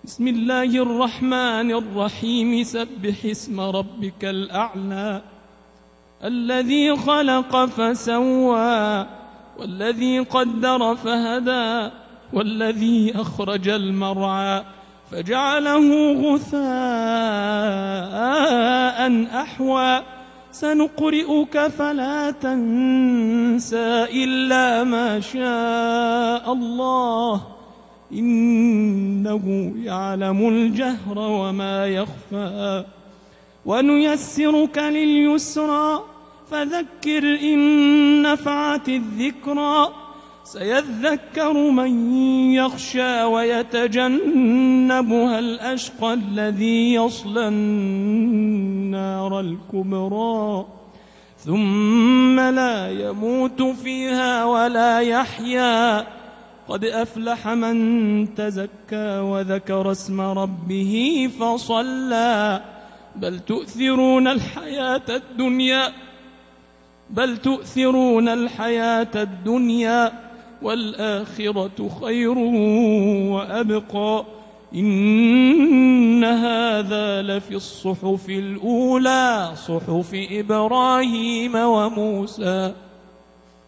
بسم الله الرحمن الرحيم. سبح اسم ربك الأعلى الذي خلق فسوى والذي قدر فهدى والذي أخرج المرعى فجعله غثاء أحوى سنقرئك فلا تنسى إلا ما شاء الله إنه يعلم الجهر وما يخفى ونيسرك لليسرى فذكر إن نفعت الذكرى سيذكر من يخشى ويتجنبها الأشقى الذي يصلى النار الكبرى ثم لا يموت فيها ولا يحيا قد أفلح من تزكى وذكر اسم ربه فصلى بل تؤثرون الحياة الدنيا والآخرة خير وأبقى إن هذا لفي الصحف الأولى صحف إبراهيم وموسى